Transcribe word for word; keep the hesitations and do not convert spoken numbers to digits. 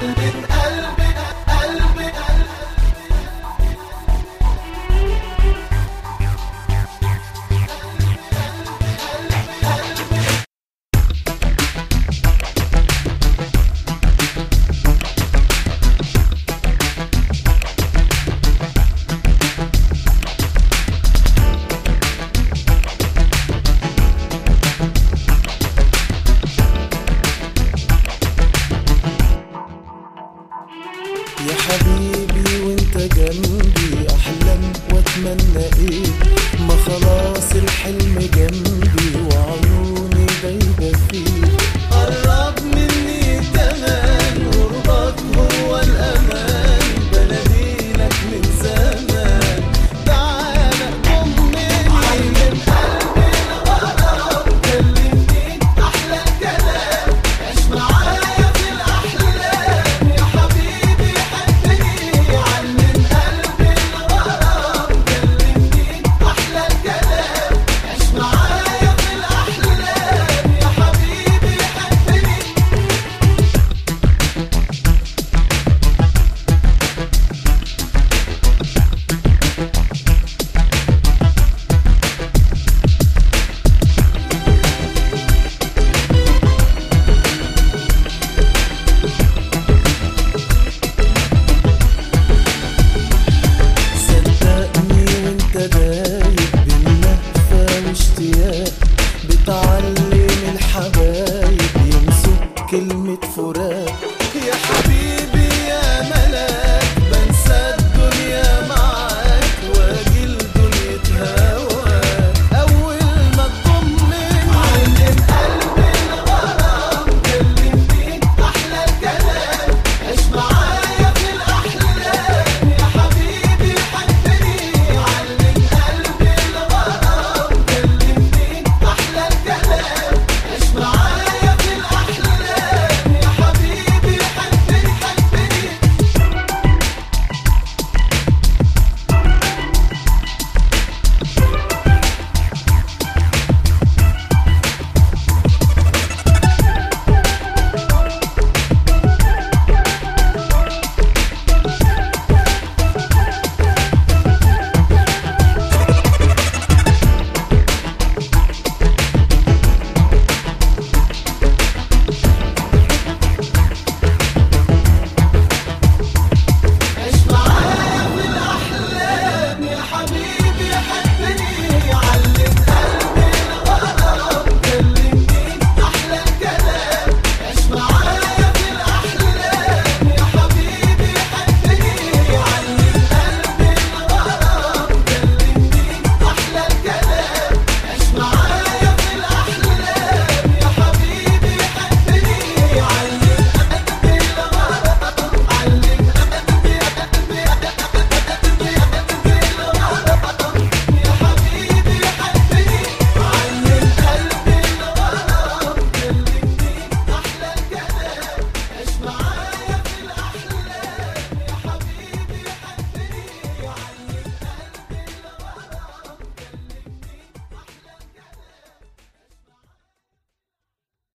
يا حبيبي وانت جنبي احلم واتمنى ايه، ما خلاص الحلم جنبي وعيوني دايبه فيه. قرب مني كمان قربك هو الامان، بناديلك من زمان تعالى ضمني. علم قلبي الغرام كلمني احلى الكلام، عيش معايا في الاحلام يا حبيبي. بتعلم الحبايب ينسوا كلمة فراق يا حبيبي.